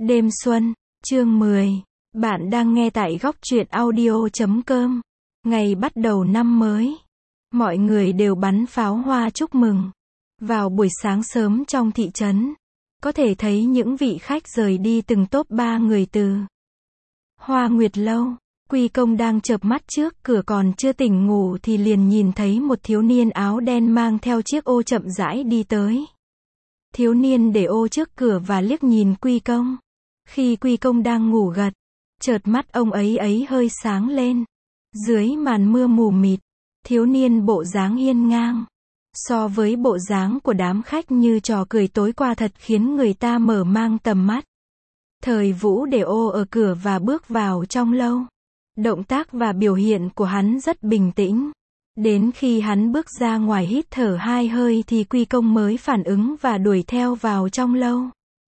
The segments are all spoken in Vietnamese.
Đêm xuân, chương 10. Bạn đang nghe tại góc truyện audio.com. Ngày bắt đầu năm mới. Mọi người đều bắn pháo hoa chúc mừng. Vào buổi sáng sớm trong thị trấn, có thể thấy những vị khách rời đi từng tốp 3 người từ Hoa Nguyệt Lâu. Quy Công đang chợp mắt trước cửa còn chưa tỉnh ngủ thì liền nhìn thấy một thiếu niên áo đen mang theo chiếc ô chậm rãi đi tới. Thiếu niên để ô trước cửa và liếc nhìn Quy Công. Khi Quy Công đang ngủ gật, chợt mắt ông ấy hơi sáng lên. Dưới màn mưa mù mịt, thiếu niên bộ dáng hiên ngang. So với bộ dáng của đám khách như trò cười tối qua thật khiến người ta mở mang tầm mắt. Thời Vũ để ô ở cửa và bước vào trong lâu. Động tác và biểu hiện của hắn rất bình tĩnh. Đến khi hắn bước ra ngoài hít thở 2 hơi thì Quy Công mới phản ứng và đuổi theo vào trong lâu.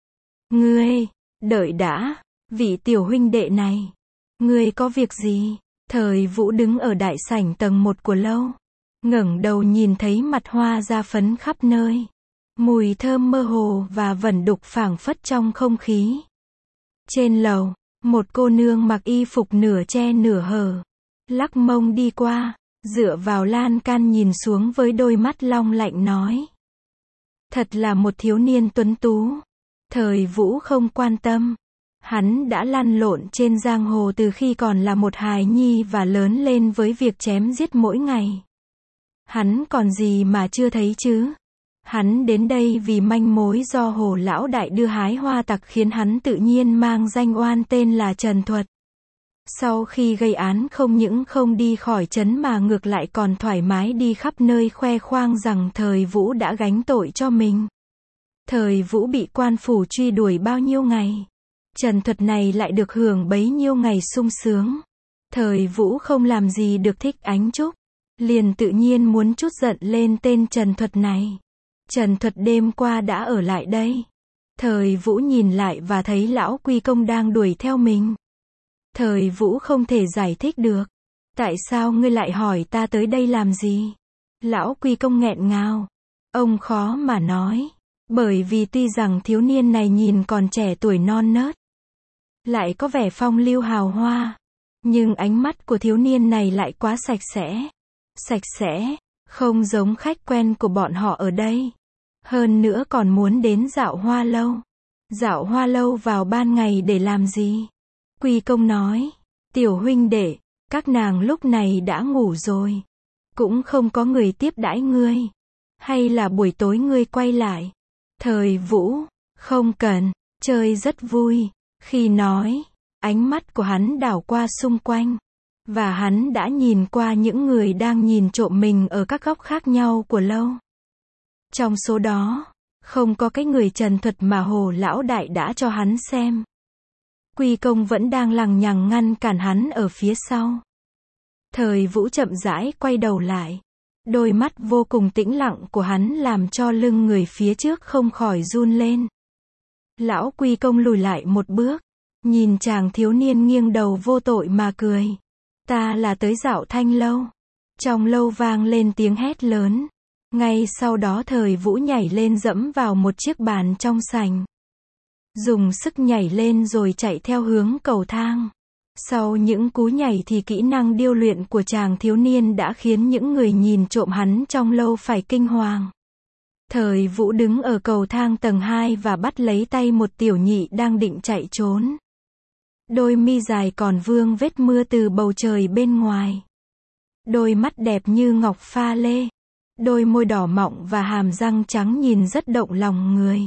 Ngươi, đợi đã, vị tiểu huynh đệ này. Ngươi có việc gì? Thời Vũ đứng ở đại sảnh tầng 1 của lâu. Ngẩng đầu nhìn thấy mặt hoa da phấn khắp nơi. Mùi thơm mơ hồ và vẩn đục phảng phất trong không khí. Trên lầu, một cô nương mặc y phục nửa che nửa hở. Lắc mông đi qua, dựa vào lan can nhìn xuống với đôi mắt long lạnh nói. Thật là một thiếu niên tuấn tú. Thời Vũ không quan tâm. Hắn đã lăn lộn trên giang hồ từ khi còn là một hài nhi và lớn lên với việc chém giết mỗi ngày. Hắn còn gì mà chưa thấy chứ? Hắn đến đây vì manh mối do Hồ lão đại đưa hái hoa tặc khiến hắn tự nhiên mang danh oan tên là Trần Thuật. Sau khi gây án không những không đi khỏi trấn mà ngược lại còn thoải mái đi khắp nơi khoe khoang rằng Thời Vũ đã gánh tội cho mình. Thời Vũ bị quan phủ truy đuổi bao nhiêu ngày. Trần Thuật này lại được hưởng bấy nhiêu ngày sung sướng. Thời Vũ không làm gì được thích Ánh Trúc. Liền tự nhiên muốn trút giận lên tên Trần Thuật này. Trần Thuật đêm qua đã ở lại đây. Thời Vũ nhìn lại và thấy lão Quy Công đang đuổi theo mình. Thời Vũ không thể giải thích được. Tại sao ngươi lại hỏi ta tới đây làm gì? Lão Quy Công nghẹn ngào. Ông khó mà nói. Bởi vì tuy rằng thiếu niên này nhìn còn trẻ tuổi non nớt, lại có vẻ phong lưu hào hoa, nhưng ánh mắt của thiếu niên này lại quá sạch sẽ. Sạch sẽ, không giống khách quen của bọn họ ở đây. Hơn nữa còn muốn đến dạo hoa lâu. Dạo hoa lâu vào ban ngày để làm gì? Quy Công nói, tiểu huynh đệ, các nàng lúc này đã ngủ rồi. Cũng không có người tiếp đãi ngươi. Hay là buổi tối ngươi quay lại? Thời Vũ, không cần, chơi rất vui. Khi nói, ánh mắt của hắn đảo qua xung quanh. Và hắn đã nhìn qua những người đang nhìn trộm mình ở các góc khác nhau của lâu. Trong số đó, không có cái người Trần Thuật mà Hồ lão đại đã cho hắn xem. Quy Công vẫn đang lằng nhằng ngăn cản hắn ở phía sau. Thời Vũ chậm rãi quay đầu lại. Đôi mắt vô cùng tĩnh lặng của hắn làm cho lưng người phía trước không khỏi run lên. Lão Quy Công lùi lại một bước, nhìn chàng thiếu niên nghiêng đầu vô tội mà cười. Ta là tới dạo Thanh lâu. Trong lâu vang lên tiếng hét lớn. Ngay sau đó Thời Vũ nhảy lên dẫm vào một chiếc bàn trong sảnh. Dùng sức nhảy lên rồi chạy theo hướng cầu thang. Sau những cú nhảy thì kỹ năng điêu luyện của chàng thiếu niên đã khiến những người nhìn trộm hắn trong lâu phải kinh hoàng. Thời Vũ đứng ở cầu thang tầng 2 và bắt lấy tay một tiểu nhị đang định chạy trốn. Đôi mi dài còn vương vết mưa từ bầu trời bên ngoài. Đôi mắt đẹp như ngọc pha lê. Đôi môi đỏ mọng và hàm răng trắng nhìn rất động lòng người.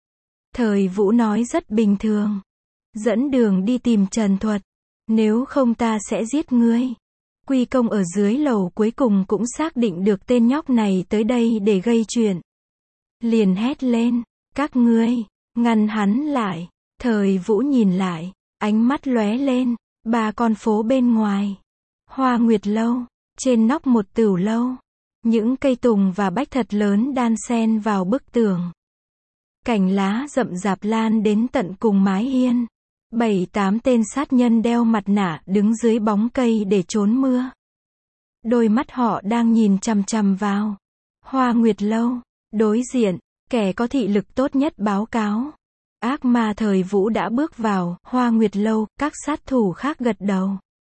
Thời Vũ nói rất bình thường. Dẫn đường đi tìm Trần Thuật. Nếu không ta sẽ giết ngươi. Quy Công ở dưới lầu cuối cùng cũng xác định được tên nhóc này tới đây để gây chuyện. Liền hét lên. Các ngươi, ngăn hắn lại. Thời Vũ nhìn lại. Ánh mắt lóe lên. 3 con phố bên ngoài. Hoa Nguyệt Lâu. Trên nóc một tửu lâu. Những cây tùng và bách thật lớn đan xen vào bức tường. Cành lá rậm rạp lan đến tận cùng mái hiên. 7-8 tên sát nhân đeo mặt nạ đứng dưới bóng cây để trốn mưa. Đôi mắt họ đang nhìn chằm chằm vào Hoa Nguyệt Lâu. Đối diện, kẻ có thị lực tốt nhất báo cáo. Ác ma thời Vũ đã bước vào Hoa Nguyệt Lâu, các sát thủ khác gật đầu.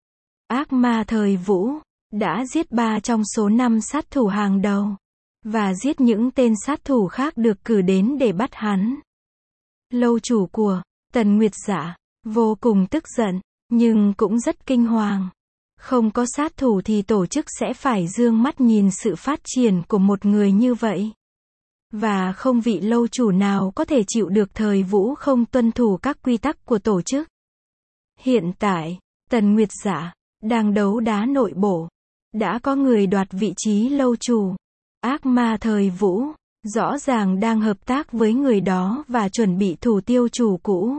Ác ma thời Vũ đã giết 3 trong số 5 sát thủ hàng đầu, và giết những tên sát thủ khác được cử đến để bắt hắn. Lâu chủ của Tần Nguyệt Dạ vô cùng tức giận, nhưng cũng rất kinh hoàng. Không có sát thủ thì tổ chức sẽ phải dương mắt nhìn sự phát triển của một người như vậy. Và không vị lâu chủ nào có thể chịu được thời Vũ không tuân thủ các quy tắc của tổ chức. Hiện tại, Tần Nguyệt Dạ đang đấu đá nội bộ. Đã có người đoạt vị trí lâu chủ. Ác ma thời Vũ rõ ràng đang hợp tác với người đó và chuẩn bị thủ tiêu chủ cũ.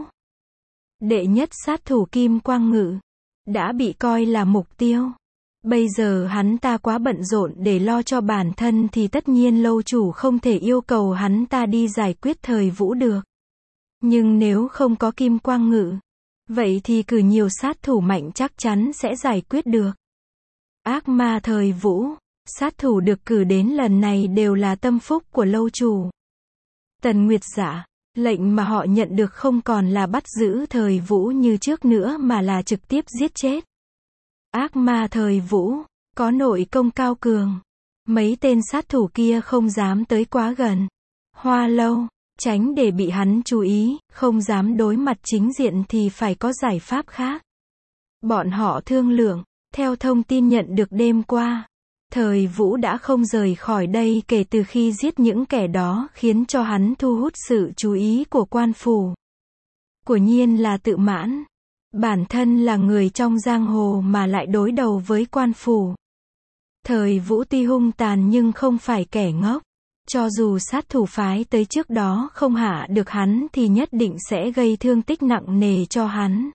Đệ nhất sát thủ Kim Quang Ngự đã bị coi là mục tiêu. Bây giờ hắn ta quá bận rộn để lo cho bản thân thì tất nhiên lâu chủ không thể yêu cầu hắn ta đi giải quyết thời Vũ được. Nhưng nếu không có Kim Quang Ngự, vậy thì cử nhiều sát thủ mạnh chắc chắn sẽ giải quyết được. Ác ma thời Vũ, sát thủ được cử đến lần này đều là tâm phúc của lâu chủ. Tần Nguyệt Dạ, lệnh mà họ nhận được không còn là bắt giữ thời Vũ như trước nữa mà là trực tiếp giết chết. Ác ma thời Vũ có nội công cao cường. Mấy tên sát thủ kia không dám tới quá gần Hoa Lâu, tránh để bị hắn chú ý, không dám đối mặt chính diện thì phải có giải pháp khác. Bọn họ thương lượng, theo thông tin nhận được đêm qua, thời Vũ đã không rời khỏi đây kể từ khi giết những kẻ đó khiến cho hắn thu hút sự chú ý của quan phủ. Quả nhiên là tự mãn. Bản thân là người trong giang hồ mà lại đối đầu với quan phủ. Thời Vũ tuy hung tàn nhưng không phải kẻ ngốc. Cho dù sát thủ phái tới trước đó không hạ được hắn thì nhất định sẽ gây thương tích nặng nề cho hắn.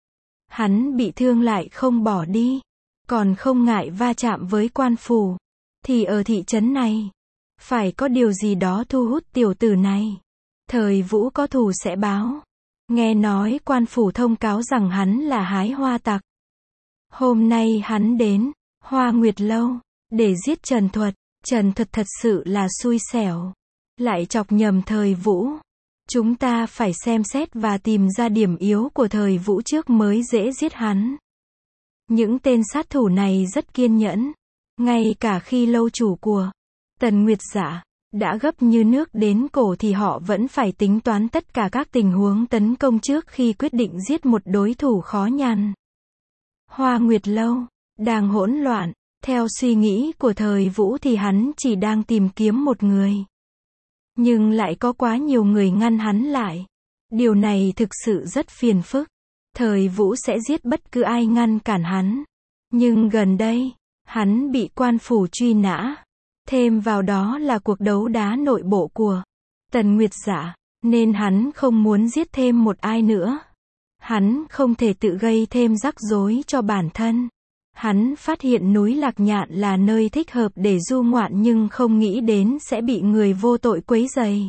Hắn bị thương lại không bỏ đi, còn không ngại va chạm với quan phủ. Thì ở thị trấn này, phải có điều gì đó thu hút tiểu tử này. Thời Vũ có thù sẽ báo. Nghe nói quan phủ thông cáo rằng hắn là hái hoa tặc. Hôm nay hắn đến Hoa Nguyệt Lâu để giết Trần Thuật. Trần Thuật thật sự là xui xẻo. Lại chọc nhầm thời Vũ. Chúng ta phải xem xét và tìm ra điểm yếu của thời Vũ trước mới dễ giết hắn. Những tên sát thủ này rất kiên nhẫn. Ngay cả khi lâu chủ của Tần Nguyệt Dạ đã gấp như nước đến cổ thì họ vẫn phải tính toán tất cả các tình huống tấn công trước khi quyết định giết một đối thủ khó nhằn. Hoa Nguyệt Lâu đang hỗn loạn. Theo suy nghĩ của thời Vũ thì hắn chỉ đang tìm kiếm một người. Nhưng lại có quá nhiều người ngăn hắn lại. Điều này thực sự rất phiền phức. Thời Vũ sẽ giết bất cứ ai ngăn cản hắn. Nhưng gần đây, hắn bị quan phủ truy nã. Thêm vào đó là cuộc đấu đá nội bộ của Tần Nguyệt Dạ, nên hắn không muốn giết thêm một ai nữa. Hắn không thể tự gây thêm rắc rối cho bản thân. Hắn phát hiện núi Lạc Nhạn là nơi thích hợp để du ngoạn nhưng không nghĩ đến sẽ bị người vô tội quấy rầy.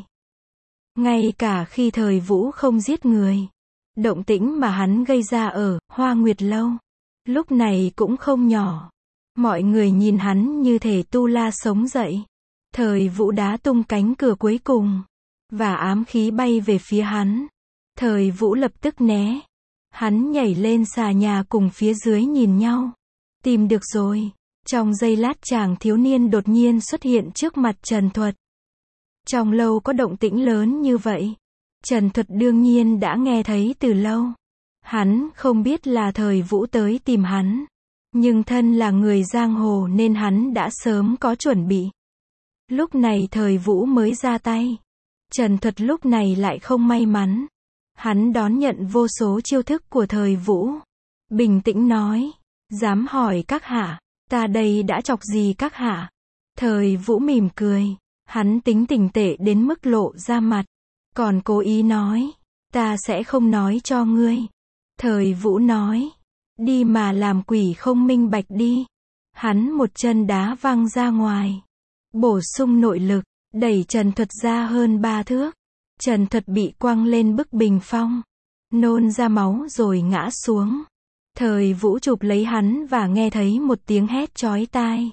Ngay cả khi thời Vũ không giết người, động tĩnh mà hắn gây ra ở Hoa Nguyệt Lâu lúc này cũng không nhỏ. Mọi người nhìn hắn như thể tu la sống dậy. Thời Vũ đá tung cánh cửa cuối cùng, và ám khí bay về phía hắn. Thời Vũ lập tức né. Hắn nhảy lên xà nhà cùng phía dưới nhìn nhau. Tìm được rồi. Trong giây lát chàng thiếu niên đột nhiên xuất hiện trước mặt Trần Thuật. Trong lâu có động tĩnh lớn như vậy. Trần Thuật đương nhiên đã nghe thấy từ lâu. Hắn không biết là thời Vũ tới tìm hắn. Nhưng thân là người giang hồ nên hắn đã sớm có chuẩn bị. Lúc này thời Vũ mới ra tay. Trần Thuật lúc này lại không may mắn. Hắn đón nhận vô số chiêu thức của thời Vũ. Bình tĩnh nói. Dám hỏi các hạ, ta đây đã chọc gì các hạ? Thời Vũ mỉm cười. Hắn tính tình tệ đến mức lộ ra mặt. Còn cố ý nói. Ta sẽ không nói cho ngươi. Thời Vũ nói. Đi mà làm quỷ không minh bạch đi. Hắn một chân đá văng ra ngoài. Bổ sung nội lực, đẩy Trần Thuật ra hơn 3 thước. Trần Thuật bị quăng lên bức bình phong. Nôn ra máu rồi ngã xuống. Thời Vũ chụp lấy hắn và nghe thấy một tiếng hét chói tai.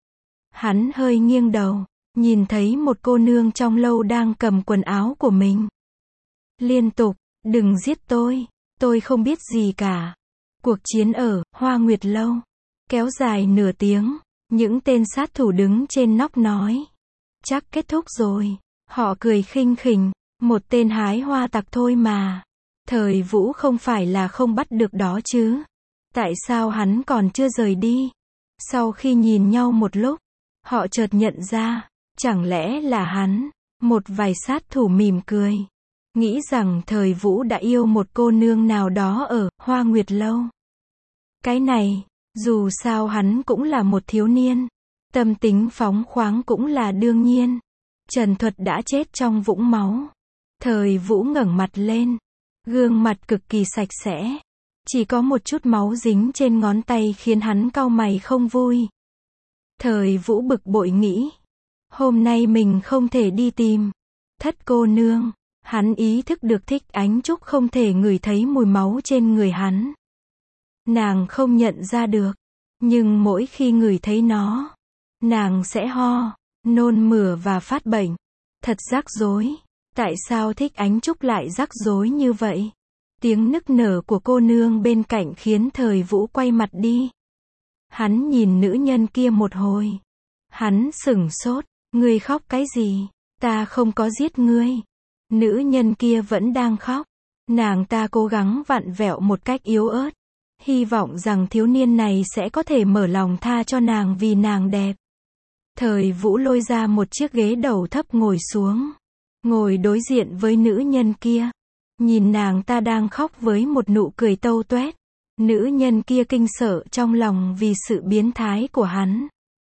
Hắn hơi nghiêng đầu, nhìn thấy một cô nương trong lâu đang cầm quần áo của mình. liên tục, đừng giết tôi không biết gì cả. Cuộc chiến ở Hoa Nguyệt Lâu kéo dài nửa tiếng, những tên sát thủ đứng trên nóc nói. Chắc kết thúc rồi. Họ cười khinh khỉnh, một tên hái hoa tặc thôi mà. Thời Vũ không phải là không bắt được đó chứ. Tại sao hắn còn chưa rời đi? Sau khi nhìn nhau một lúc, họ chợt nhận ra, chẳng lẽ là hắn? Một vài sát thủ mỉm cười, nghĩ rằng Thời Vũ đã yêu một cô nương nào đó ở Hoa Nguyệt Lâu. Cái này, dù sao hắn cũng là một thiếu niên, tâm tính phóng khoáng cũng là đương nhiên. Trần Thuật đã chết trong vũng máu. Thời Vũ ngẩng mặt lên, gương mặt cực kỳ sạch sẽ, chỉ có một chút máu dính trên ngón tay khiến hắn cau mày không vui. Thời Vũ bực bội nghĩ, hôm nay mình không thể đi tìm Thất cô nương. Hắn ý thức được Thích Ánh Trúc không thể ngửi thấy mùi máu trên người hắn. Nàng không nhận ra được, nhưng mỗi khi ngửi thấy nó, nàng sẽ ho, nôn mửa và phát bệnh. Thật rắc rối. Tại sao Thích Ánh Trúc lại rắc rối như vậy? Tiếng nức nở của cô nương bên cạnh khiến Thời Vũ quay mặt đi. Hắn nhìn nữ nhân kia một hồi. Hắn sửng sốt. Ngươi khóc cái gì? Ta không có giết ngươi. Nữ nhân kia vẫn đang khóc. Nàng ta cố gắng vặn vẹo một cách yếu ớt, hy vọng rằng thiếu niên này sẽ có thể mở lòng tha cho nàng vì nàng đẹp. Thời Vũ lôi ra một chiếc ghế đầu thấp ngồi xuống, ngồi đối diện với nữ nhân kia. Nhìn nàng ta đang khóc với một nụ cười tâu tuét. Nữ nhân kia kinh sợ trong lòng vì sự biến thái của hắn.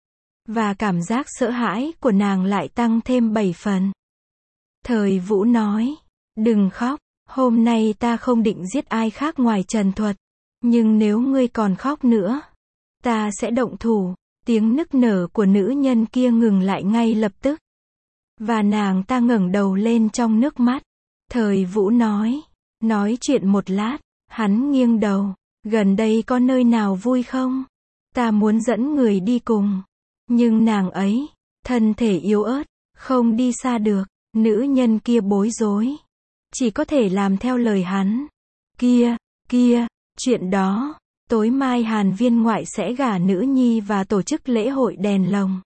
Và cảm giác sợ hãi của nàng lại tăng thêm 7 phần. Thời Vũ nói, đừng khóc, hôm nay ta không định giết ai khác ngoài Trần Thuật. Nhưng nếu ngươi còn khóc nữa, ta sẽ động thủ. Tiếng nức nở của nữ nhân kia ngừng lại ngay lập tức. Và nàng ta ngẩng đầu lên trong nước mắt. Thời Vũ nói chuyện một lát, hắn nghiêng đầu, gần đây có nơi nào vui không? Ta muốn dẫn người đi cùng. Nhưng nàng ấy, thân thể yếu ớt, không đi xa được. Nữ nhân kia bối rối, chỉ có thể làm theo lời hắn. Kia, chuyện đó, tối mai Hàn Viên ngoại sẽ gả nữ nhi và tổ chức lễ hội đèn lồng.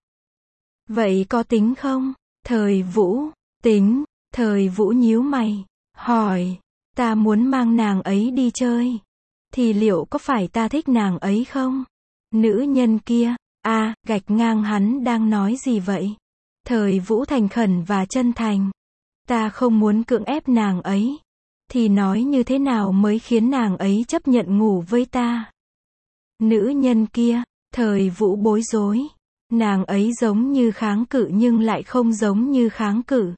Vậy có tính không? Thời Vũ, tính. Thời Vũ nhíu mày, hỏi, ta muốn mang nàng ấy đi chơi, thì liệu có phải ta thích nàng ấy không? Nữ nhân kia, gạch ngang hắn đang nói gì vậy? Thời Vũ thành khẩn và chân thành. Ta không muốn cưỡng ép nàng ấy. Thì nói như thế nào mới khiến nàng ấy chấp nhận ngủ với ta? Nữ nhân kia, Thời Vũ bối rối. Nàng ấy giống như kháng cự nhưng lại không giống như kháng cự.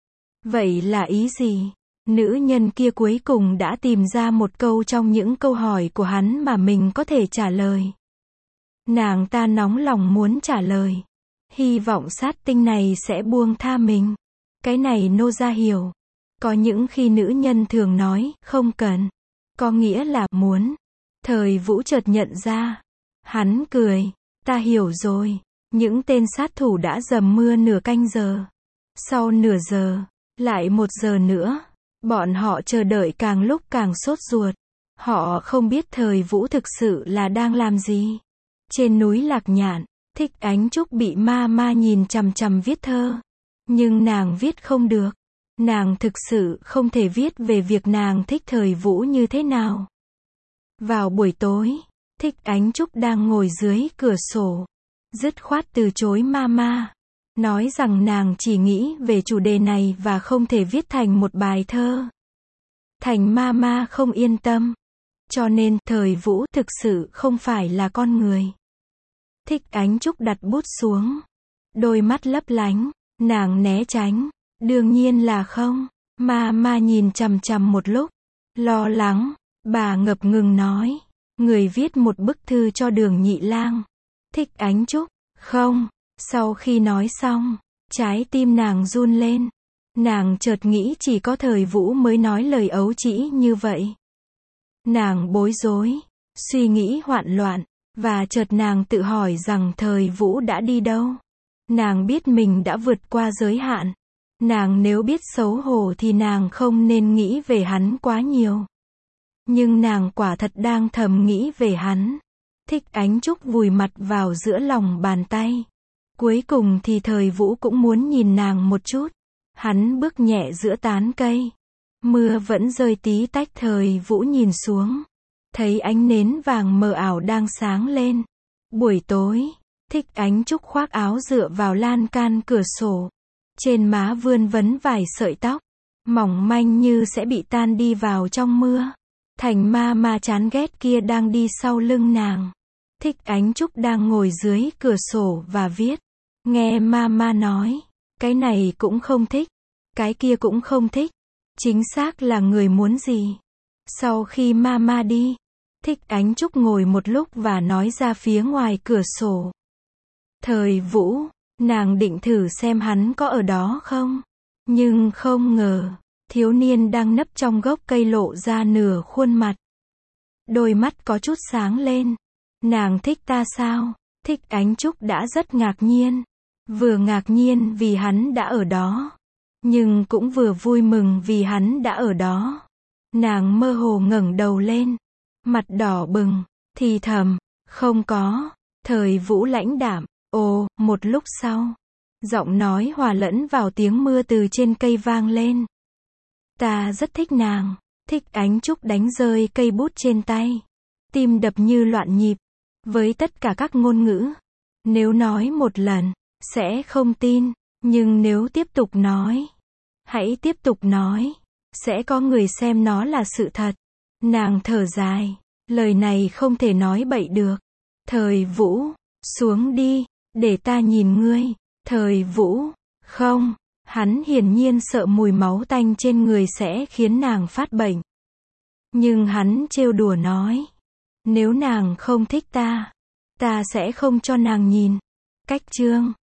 Vậy là ý gì? Nữ nhân kia cuối cùng đã tìm ra một câu trong những câu hỏi của hắn mà mình có thể trả lời. Nàng ta nóng lòng muốn trả lời. Hy vọng sát tinh này sẽ buông tha mình. Cái này nô gia hiểu. Có những khi nữ nhân thường nói, không cần. Có nghĩa là muốn. Thời Vũ chợt nhận ra. Hắn cười. Ta hiểu rồi. Những tên sát thủ đã dầm mưa nửa canh giờ. Sau nửa giờ, lại 1 giờ nữa. Bọn họ chờ đợi càng lúc càng sốt ruột. Họ không biết Thời Vũ thực sự là đang làm gì. Trên núi Lạc Nhạn, Thích Ánh Trúc bị ma nhìn chằm chằm viết thơ. Nhưng nàng viết không được. Nàng thực sự không thể viết về việc nàng thích Thời Vũ như thế nào. Vào buổi tối, Thích Ánh Trúc đang ngồi dưới cửa sổ, dứt khoát từ chối ma. Nói rằng nàng chỉ nghĩ về chủ đề này và không thể viết thành một bài thơ. Thành ma không yên tâm. Cho nên, Thời Vũ thực sự không phải là con người. Thích Ánh Trúc đặt bút xuống. Đôi mắt lấp lánh. Nàng né tránh. Đương nhiên là không. Ma nhìn chằm chằm một lúc. Lo lắng. Bà ngập ngừng nói. Người viết một bức thư cho Đường Nhị Lang. Thích Ánh Trúc. Không. Sau khi nói xong, trái tim nàng run lên. Nàng chợt nghĩ chỉ có Thời Vũ mới nói lời ấu trĩ như vậy. Nàng bối rối, suy nghĩ hoạn loạn, và chợt nàng tự hỏi rằng Thời Vũ đã đi đâu. Nàng biết mình đã vượt qua giới hạn. Nàng nếu biết xấu hổ thì nàng không nên nghĩ về hắn quá nhiều. Nhưng nàng quả thật đang thầm nghĩ về hắn. Thích Ánh Trúc vùi mặt vào giữa lòng bàn tay. Cuối cùng thì Thời Vũ cũng muốn nhìn nàng một chút. Hắn bước nhẹ giữa tán cây. Mưa vẫn rơi tí tách. Thời Vũ nhìn xuống. Thấy ánh nến vàng mờ ảo đang sáng lên. Buổi tối, Thích Ánh Trúc khoác áo dựa vào lan can cửa sổ. Trên má vươn vấn vài sợi tóc. Mỏng manh như sẽ bị tan đi vào trong mưa. Thành ma chán ghét kia đang đi sau lưng nàng. Thích Ánh Trúc đang ngồi dưới cửa sổ và viết. Nghe ma nói. Cái này cũng không thích. Cái kia cũng không thích. Chính xác là người muốn gì. Sau khi ma đi, Thích Ánh Trúc ngồi một lúc và nói ra phía ngoài cửa sổ. Thời Vũ, nàng định thử xem hắn có ở đó không? Nhưng không ngờ, thiếu niên đang nấp trong gốc cây lộ ra nửa khuôn mặt. Đôi mắt có chút sáng lên. Nàng thích ta sao? Thích Ánh Trúc đã rất ngạc nhiên. Vừa ngạc nhiên vì hắn đã ở đó. Nhưng cũng vừa vui mừng vì hắn đã ở đó. Nàng mơ hồ ngẩng đầu lên. Mặt đỏ bừng. Thì thầm. Không có. Thời Vũ lãnh đạm. Ồ, một lúc sau. Giọng nói hòa lẫn vào tiếng mưa từ trên cây vang lên. Ta rất thích nàng. Thích Ánh Trúc đánh rơi cây bút trên tay. Tim đập như loạn nhịp. Với tất cả các ngôn ngữ. Nếu nói một lần, sẽ không tin. Nhưng nếu tiếp tục nói, hãy tiếp tục nói. Sẽ có người xem nó là sự thật. Nàng thở dài. Lời này không thể nói bậy được. Thời Vũ, xuống đi, để ta nhìn ngươi. Thời Vũ, không. Hắn hiển nhiên sợ mùi máu tanh trên người sẽ khiến nàng phát bệnh. Nhưng hắn trêu đùa nói. Nếu nàng không thích ta sẽ không cho nàng nhìn. Cách chương